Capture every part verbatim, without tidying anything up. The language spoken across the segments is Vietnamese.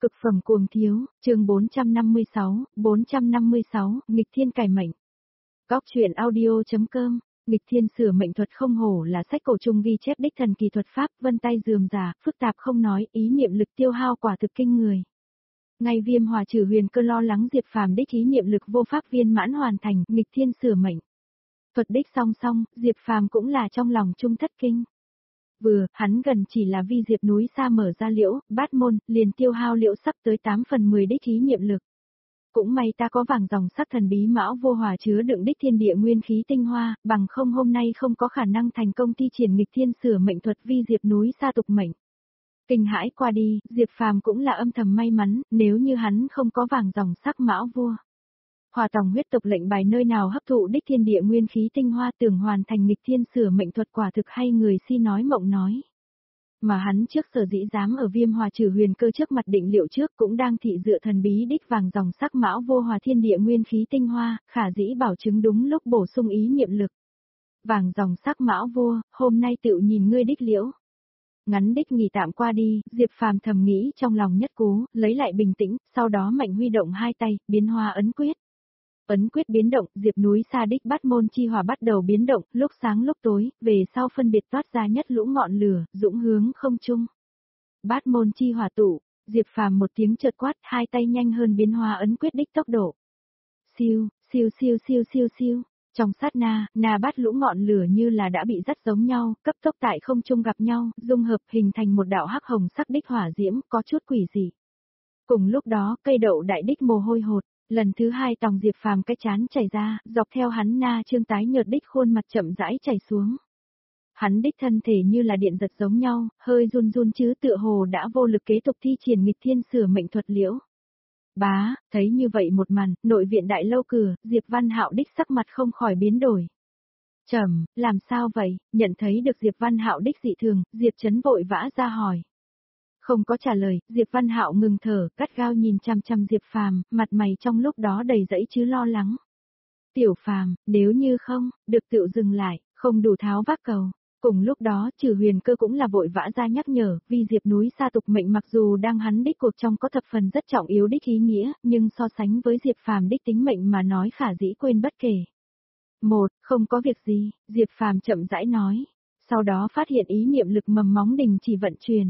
Cực phẩm cuồng thiếu, chương bốn trăm năm mươi sáu, bốn trăm năm mươi sáu, nghịch thiên cải mệnh. Góc truyện audio.com, nghịch thiên sửa mệnh thuật không hổ là sách cổ trung ghi chép đích thần kỳ thuật pháp, vân tay rườm rà, phức tạp không nói, ý niệm lực tiêu hao quả thực kinh người. Ngay Viêm Hòa trừ huyền cơ lo lắng Diệp Phàm đích ý niệm lực vô pháp viên mãn hoàn thành, nghịch thiên sửa mệnh. Thuật đích song song, Diệp Phàm cũng là trong lòng trung thất kinh. Vừa, hắn gần chỉ là vi Diệp núi xa mở ra liễu, bát môn, liền tiêu hao liễu sắp tới tám phần mười đích ý niệm lực. Cũng may ta có vàng dòng sắc thần bí mão vô hòa chứa đựng đích thiên địa nguyên khí tinh hoa, bằng không hôm nay không có khả năng thành công thi triển nghịch thiên sửa mệnh thuật vi Diệp núi xa tục mệnh. Kinh hãi qua đi, Diệp Phàm cũng là âm thầm may mắn, nếu như hắn không có vàng dòng sắc mão vua. Hòa tòng huyết tộc lệnh bài nơi nào hấp thụ đích thiên địa nguyên khí tinh hoa tưởng hoàn thành nghịch thiên sửa mệnh thuật quả thực hay người si nói mộng nói. Mà hắn trước sở dĩ dám ở Viêm Hòa trừ huyền cơ trước mặt định liệu trước cũng đang thị dựa thần bí đích vàng dòng sắc mão vô hòa thiên địa nguyên khí tinh hoa, khả dĩ bảo chứng đúng lúc bổ sung ý niệm lực. Vàng dòng sắc mão vua, hôm nay tự nhìn ngươi đích liễu. Ngắn đích nghỉ tạm qua đi, Diệp Phàm thầm nghĩ trong lòng nhất cú, lấy lại bình tĩnh, sau đó mạnh huy động hai tay, biến hoa ấn quyết. Ấn quyết biến động, Diệp núi xa đích bát môn chi hỏa bắt đầu biến động, lúc sáng lúc tối, về sau phân biệt toát ra nhất lũ ngọn lửa, dũng hướng không trung. Bát môn chi hỏa tụ, Diệp Phàm một tiếng chợt quát, hai tay nhanh hơn biến hóa ấn quyết đích tốc độ. Siêu, siêu siêu siêu siêu siêu, trong sát na, na bát lũ ngọn lửa như là đã bị dắt giống nhau, cấp tốc tại không trung gặp nhau, dung hợp hình thành một đạo hắc hồng sắc đích hỏa diễm, có chút quỷ dị. Cùng lúc đó, cây đậu đại đích mồ hôi hột. Lần thứ hai tòng Diệp Phàm cái chán chảy ra, dọc theo hắn na trương tái nhợt đích khuôn mặt chậm rãi chảy xuống. Hắn đích thân thể như là điện giật giống nhau, hơi run run chứ tựa hồ đã vô lực kế tục thi triển nghịch thiên sửa mệnh thuật liễu. Bá, thấy như vậy một màn, nội viện đại lâu cửa, Diệp Văn Hạo đích sắc mặt không khỏi biến đổi. Trầm, làm sao vậy? Nhận thấy được Diệp Văn Hạo đích dị thường, Diệp Chấn vội vã ra hỏi. Không có trả lời, Diệp Văn Hạo ngừng thở, gắt gao nhìn chằm chằm Diệp Phàm, mặt mày trong lúc đó đầy dẫy chứ lo lắng. Tiểu Phàm, nếu như không, được tự dừng lại, không đủ tháo vác cầu. Cùng lúc đó, trừ huyền cơ cũng là vội vã ra nhắc nhở, vì Diệp núi xa tục mệnh mặc dù đang hắn đích cuộc trong có thập phần rất trọng yếu đích ý nghĩa, nhưng so sánh với Diệp Phàm đích tính mệnh mà nói khả dĩ quên bất kể. Một, không có việc gì, Diệp Phàm chậm rãi nói. Sau đó phát hiện ý niệm lực mầm móng đình chỉ vận chuyển.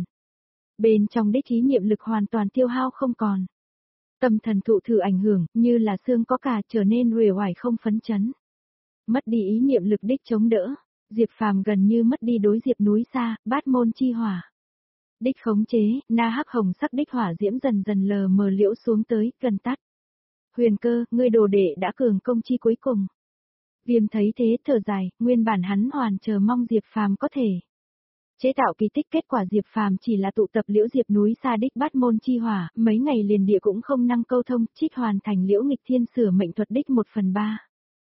Bên trong đích ý niệm lực hoàn toàn tiêu hao không còn. Tâm thần thụ thử ảnh hưởng, như là xương có cả trở nên uể oải không phấn chấn. Mất đi ý niệm lực đích chống đỡ, Diệp Phàm gần như mất đi đối Diệp núi xa, bát môn chi hỏa. Đích khống chế, na hắc hồng sắc đích hỏa diễm dần dần lờ mờ liễu xuống tới, gần tắt. Huyền cơ, ngươi đồ đệ đã cường công chi cuối cùng. Viêm thấy thế thở dài, nguyên bản hắn hoàn chờ mong Diệp Phàm có thể chế tạo kỳ tích, kết quả Diệp Phàm chỉ là tụ tập liễu Diệp núi xa đích bát môn chi hỏa, mấy ngày liền địa cũng không năng câu thông, trích hoàn thành liễu nghịch thiên sửa mệnh thuật đích một phần ba.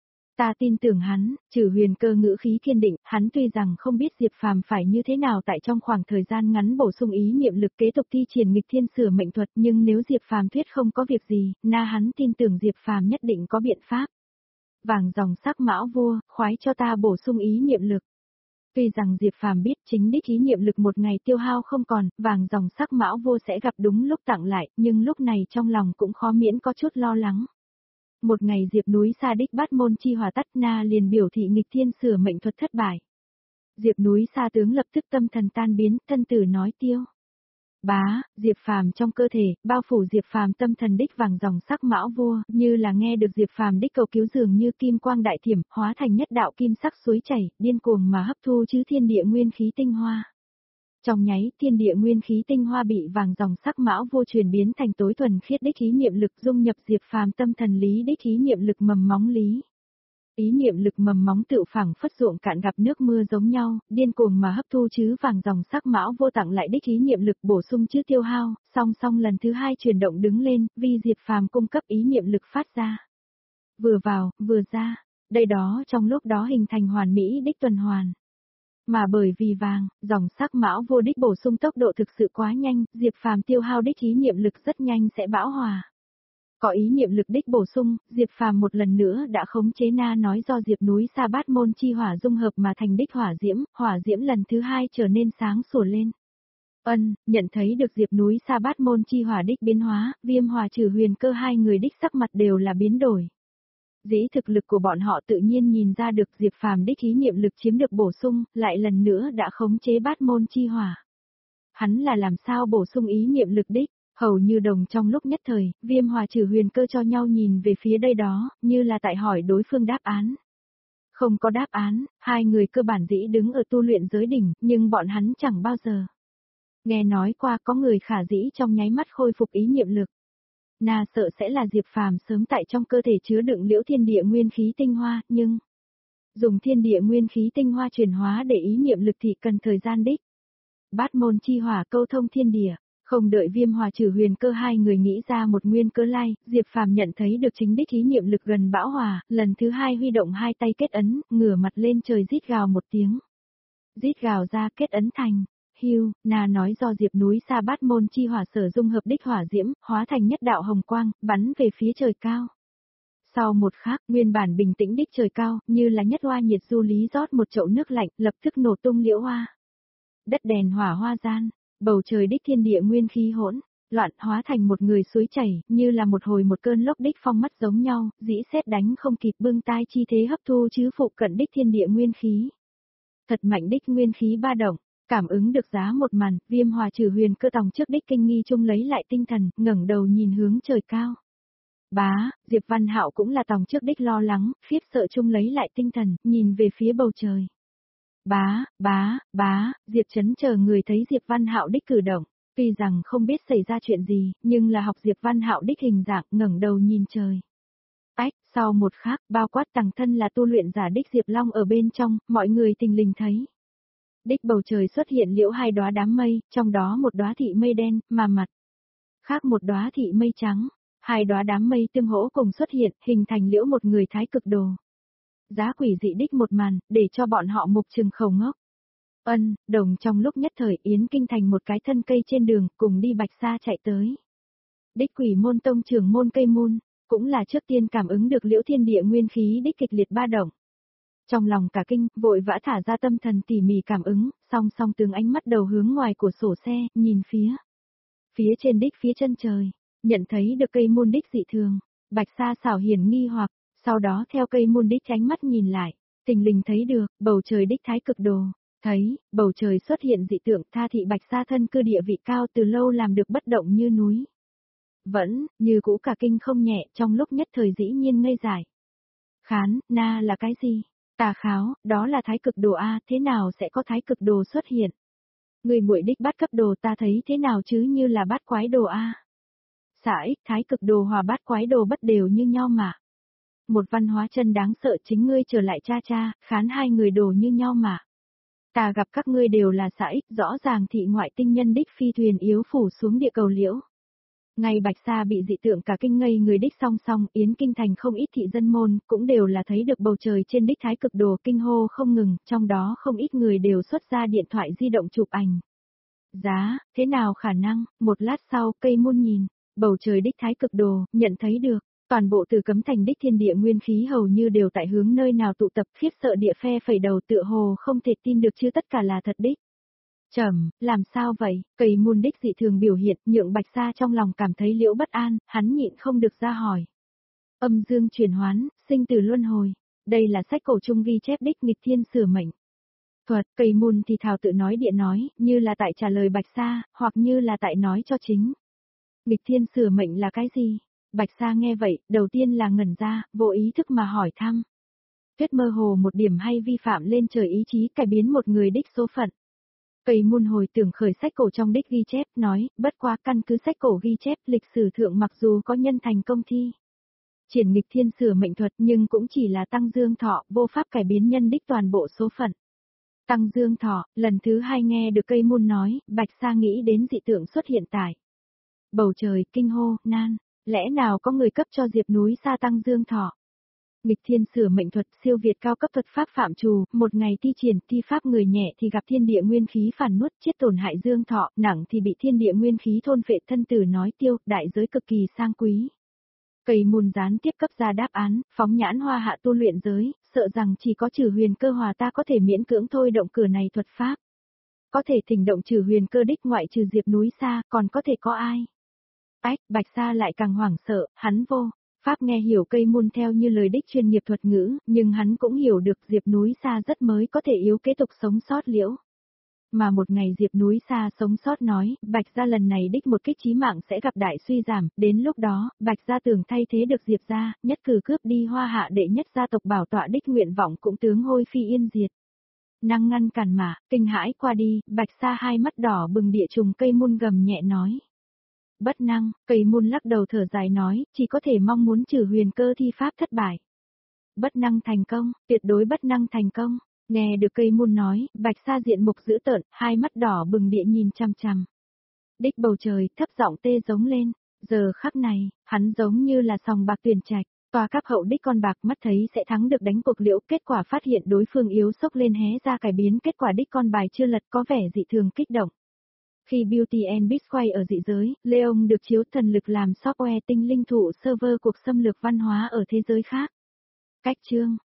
Ta tin tưởng hắn, trừ huyền cơ ngữ khí kiên định, hắn tuy rằng không biết Diệp Phàm phải như thế nào tại trong khoảng thời gian ngắn bổ sung ý niệm lực kế tục thi triển nghịch thiên sửa mệnh thuật, nhưng nếu Diệp Phàm thuyết không có việc gì, na hắn tin tưởng Diệp Phàm nhất định có biện pháp. Vàng dòng sắc mão vua, khoái cho ta bổ sung ý niệm lực. Tuy rằng Diệp Phàm biết chính đích ý niệm lực một ngày tiêu hao không còn, vàng dòng sắc mão vô sẽ gặp đúng lúc tặng lại, nhưng lúc này trong lòng cũng khó miễn có chút lo lắng. Một ngày Diệp núi xa đích bát môn chi hỏa tắt na liền biểu thị nghịch thiên sửa mệnh thuật thất bại. Diệp núi xa tướng lập tức tâm thần tan biến, thân tử nói tiêu. Bá, Diệp Phàm trong cơ thể, bao phủ Diệp Phàm tâm thần đích vàng dòng sắc mão vua, như là nghe được Diệp Phàm đích cầu cứu dường như kim quang đại thiểm, hóa thành nhất đạo kim sắc suối chảy, điên cuồng mà hấp thu chứ thiên địa nguyên khí tinh hoa. Trong nháy, thiên địa nguyên khí tinh hoa bị vàng dòng sắc mão vua chuyển biến thành tối thuần khiết đích ý niệm lực dung nhập Diệp Phàm tâm thần lý đích ý niệm lực mầm móng lý. Ý niệm lực mầm móng tự phẳng phất ruộng cạn gặp nước mưa giống nhau, điên cuồng mà hấp thu chứ vàng dòng sắc mão vô tặng lại đích ý niệm lực bổ sung chứ tiêu hao, song song lần thứ hai chuyển động đứng lên, vì Diệp Phàm cung cấp ý niệm lực phát ra. Vừa vào, vừa ra, đây đó trong lúc đó hình thành hoàn mỹ đích tuần hoàn. Mà bởi vì vàng, dòng sắc mão vô đích bổ sung tốc độ thực sự quá nhanh, Diệp Phàm tiêu hao đích ý niệm lực rất nhanh sẽ bão hòa. Có ý niệm lực đích bổ sung, Diệp Phàm một lần nữa đã khống chế na nói do Diệp núi xa bát môn chi hỏa dung hợp mà thành đích hỏa diễm, hỏa diễm lần thứ hai trở nên sáng sủa lên. Ân, nhận thấy được Diệp núi Sa Bát Môn chi hỏa đích biến hóa, Viêm Hòa trừ Huyền Cơ hai người đích sắc mặt đều là biến đổi. Dĩ thực lực của bọn họ tự nhiên nhìn ra được Diệp Phàm đích ý niệm lực chiếm được bổ sung, lại lần nữa đã khống chế Bát Môn chi hỏa. Hắn là làm sao bổ sung ý niệm lực đích, hầu như đồng trong lúc nhất thời, Viêm Hòa trừ Huyền Cơ cho nhau nhìn về phía đây đó, như là tại hỏi đối phương đáp án. Không có đáp án, hai người cơ bản dĩ đứng ở tu luyện giới đỉnh, nhưng bọn hắn chẳng bao giờ nghe nói qua có người khả dĩ trong nháy mắt khôi phục ý niệm lực. Na sợ sẽ là Diệp Phàm sớm tại trong cơ thể chứa đựng liễu thiên địa nguyên khí tinh hoa, nhưng dùng thiên địa nguyên khí tinh hoa chuyển hóa để ý niệm lực thì cần thời gian đích. Bát môn chi hỏa câu thông thiên địa, không đợi Viêm Hòa trừ Huyền Cơ hai người nghĩ ra một nguyên cớ lai, Diệp Phàm nhận thấy được chính đích ý niệm lực gần bão hòa, lần thứ hai huy động hai tay kết ấn, ngửa mặt lên trời rít gào một tiếng. Rít gào ra kết ấn thành. Hưu, Na nói do Diệp núi Sa Bát Môn chi hỏa sở dung hợp đích hỏa diễm, hóa thành nhất đạo hồng quang, bắn về phía trời cao. Sau một khắc, nguyên bản bình tĩnh đích trời cao, như là nhất hoa nhiệt du lý rót một chậu nước lạnh, lập tức nổ tung liễu hoa. Đất đèn hỏa hoa gian, bầu trời đích thiên địa nguyên khí hỗn, loạn hóa thành một người suối chảy, như là một hồi một cơn lốc đích phong mắt giống nhau, dĩ sét đánh không kịp bưng tai chi thế hấp thu chứ phụ cận đích thiên địa nguyên khí. Thật mạnh đích nguyên khí ba động. Cảm ứng được giá một màn, Viêm Hòa trừ Huyền Cơ tòng trước đích kinh nghi chung lấy lại tinh thần, ngẩng đầu nhìn hướng trời cao. Bá, Diệp Văn Hạo cũng là tòng trước đích lo lắng, khiếp sợ chung lấy lại tinh thần, nhìn về phía bầu trời. Bá, bá, bá, Diệp Chấn chờ người thấy Diệp Văn Hạo đích cử động, tuy rằng không biết xảy ra chuyện gì, nhưng là học Diệp Văn Hạo đích hình dạng, ngẩng đầu nhìn trời. Ách, sau một khắc, bao quát tàng thân là tu luyện giả đích Diệp Long ở bên trong, mọi người tình lình thấy. Đích bầu trời xuất hiện liễu hai đóa đám mây, trong đó một đóa thị mây đen, mà mặt khác một đóa thị mây trắng, hai đóa đám mây tương hỗ cùng xuất hiện, hình thành liễu một người thái cực đồ. Giá quỷ dị đích một màn, để cho bọn họ mục trừng khẩu ngốc. Ân, đồng trong lúc nhất thời Yến Kinh thành một cái thân cây trên đường, cùng đi Bạch Sa chạy tới. Đích Quỷ Môn tông trưởng môn cây môn, cũng là trước tiên cảm ứng được liễu thiên địa nguyên khí đích kịch liệt ba động. Trong lòng cả kinh, vội vã thả ra tâm thần tỉ mỉ cảm ứng, song song tướng ánh mắt đầu hướng ngoài của sổ xe, nhìn phía. Phía trên đích phía chân trời, nhận thấy được cây môn đích dị thường, Bạch Sa xảo hiển nghi hoặc, sau đó theo cây môn đích tránh mắt nhìn lại, tình lình thấy được, bầu trời đích thái cực đồ, thấy, bầu trời xuất hiện dị tượng tha thị Bạch Sa thân cư địa vị cao từ lâu làm được bất động như núi. Vẫn, như cũ cả kinh không nhẹ, trong lúc nhất thời dĩ nhiên ngây dại. Khán, na là cái gì? Tà kháo, đó là thái cực đồ A, thế nào sẽ có thái cực đồ xuất hiện? Người muội đích bát cấp đồ ta thấy thế nào chứ như là bát quái đồ A. Xả ích thái cực đồ hòa bát quái đồ bất đều như nhau mà. Một văn hóa chân đáng sợ chính ngươi trở lại cha cha, khán hai người đồ như nhau mà. Ta gặp các ngươi đều là xả ích rõ ràng thị ngoại tinh nhân đích phi thuyền yếu phủ xuống địa cầu liễu. Ngay Bạch Sa bị dị tượng cả kinh ngây người đích song song, Yến Kinh thành không ít thị dân môn, cũng đều là thấy được bầu trời trên đích thái cực đồ kinh hô không ngừng, trong đó không ít người đều xuất ra điện thoại di động chụp ảnh. Giá, thế nào khả năng, một lát sau, cây môn nhìn, bầu trời đích thái cực đồ, nhận thấy được, toàn bộ từ cấm thành đích thiên địa nguyên khí hầu như đều tại hướng nơi nào tụ tập khiếp sợ địa phe phẩy đầu tựa hồ không thể tin được chứ tất cả là thật đích. Trầm, làm sao vậy? Cây môn đích dị thường biểu hiện, nhượng Bạch Sa trong lòng cảm thấy liễu bất an, hắn nhịn không được ra hỏi. Âm dương chuyển hoán, sinh tử luân hồi. Đây là sách cổ trung ghi chép đích nghịch thiên sửa mệnh. Thuật, cây môn thì thảo tự nói địa nói, như là tại trả lời Bạch Sa, hoặc như là tại nói cho chính. Nghịch thiên sửa mệnh là cái gì? Bạch Sa nghe vậy, đầu tiên là ngẩn ra, vô ý thức mà hỏi thăm. Thuyết mơ hồ một điểm hay vi phạm lên trời ý chí cải biến một người đích số phận. Cây môn hồi tưởng khởi sách cổ trong đích ghi chép, nói, bất quá căn cứ sách cổ ghi chép lịch sử thượng mặc dù có nhân thành công thi. Triển nghịch thiên sửa mệnh thuật nhưng cũng chỉ là tăng dương thọ, vô pháp cải biến nhân đích toàn bộ số phận. Tăng dương thọ, lần thứ hai nghe được cây môn nói, Bạch Sa nghĩ đến dị tượng xuất hiện tại. Bầu trời, kinh hô, nan, lẽ nào có người cấp cho Diệp núi Sa tăng dương thọ? Nghịch thiên sửa mệnh thuật siêu việt cao cấp thuật pháp phạm trù, một ngày thi triển, thi pháp người nhẹ thì gặp thiên địa nguyên khí phản nuốt chết tổn hại dương thọ, nặng thì bị thiên địa nguyên khí thôn phệ thân tử nói tiêu, đại giới cực kỳ sang quý. Cây môn gián tiếp cấp ra đáp án, phóng nhãn hoa hạ tu luyện giới, sợ rằng chỉ có trừ huyền cơ hòa ta có thể miễn cưỡng thôi động cửa này thuật pháp. Có thể thỉnh động trừ huyền cơ đích ngoại trừ Diệp núi xa, còn có thể có ai? Ách, Bạch Sa lại càng hoảng sợ, hắn vô. Pháp nghe hiểu cây môn theo như lời đích chuyên nghiệp thuật ngữ, nhưng hắn cũng hiểu được Diệp núi xa rất mới có thể yếu kế tục sống sót liễu. Mà một ngày Diệp núi xa sống sót nói, Bạch gia lần này đích một kích chí mạng sẽ gặp đại suy giảm, đến lúc đó, Bạch gia tưởng thay thế được Diệp gia, nhất cử cướp đi Hoa Hạ đệ nhất gia tộc bảo tọa đích nguyện vọng cũng tướng hôi phi yên diệt. Năng ngăn cản mà, kinh hãi qua đi, Bạch Sa hai mắt đỏ bừng địa trùng cây môn gầm nhẹ nói. Bất năng, cây môn lắc đầu thở dài nói, chỉ có thể mong muốn trừ huyền cơ thi pháp thất bại. Bất năng thành công, tuyệt đối bất năng thành công. Nghe được cây môn nói, Bạch Sa diện mục dữ tợn, hai mắt đỏ bừng địa nhìn chằm chằm. Đích bầu trời, thấp giọng tê giống lên, giờ khắc này, hắn giống như là sòng bạc tuyển trạch, tòa cấp hậu đích con bạc mắt thấy sẽ thắng được đánh cuộc liễu, kết quả phát hiện đối phương yếu sốc lên hé ra cải biến kết quả đích con bài chưa lật có vẻ dị thường kích động. Khi Beauty and Beast quay ở dị giới, Leon được chiếu thần lực làm software tinh linh thụ server cuộc xâm lược văn hóa ở thế giới khác. Cách chương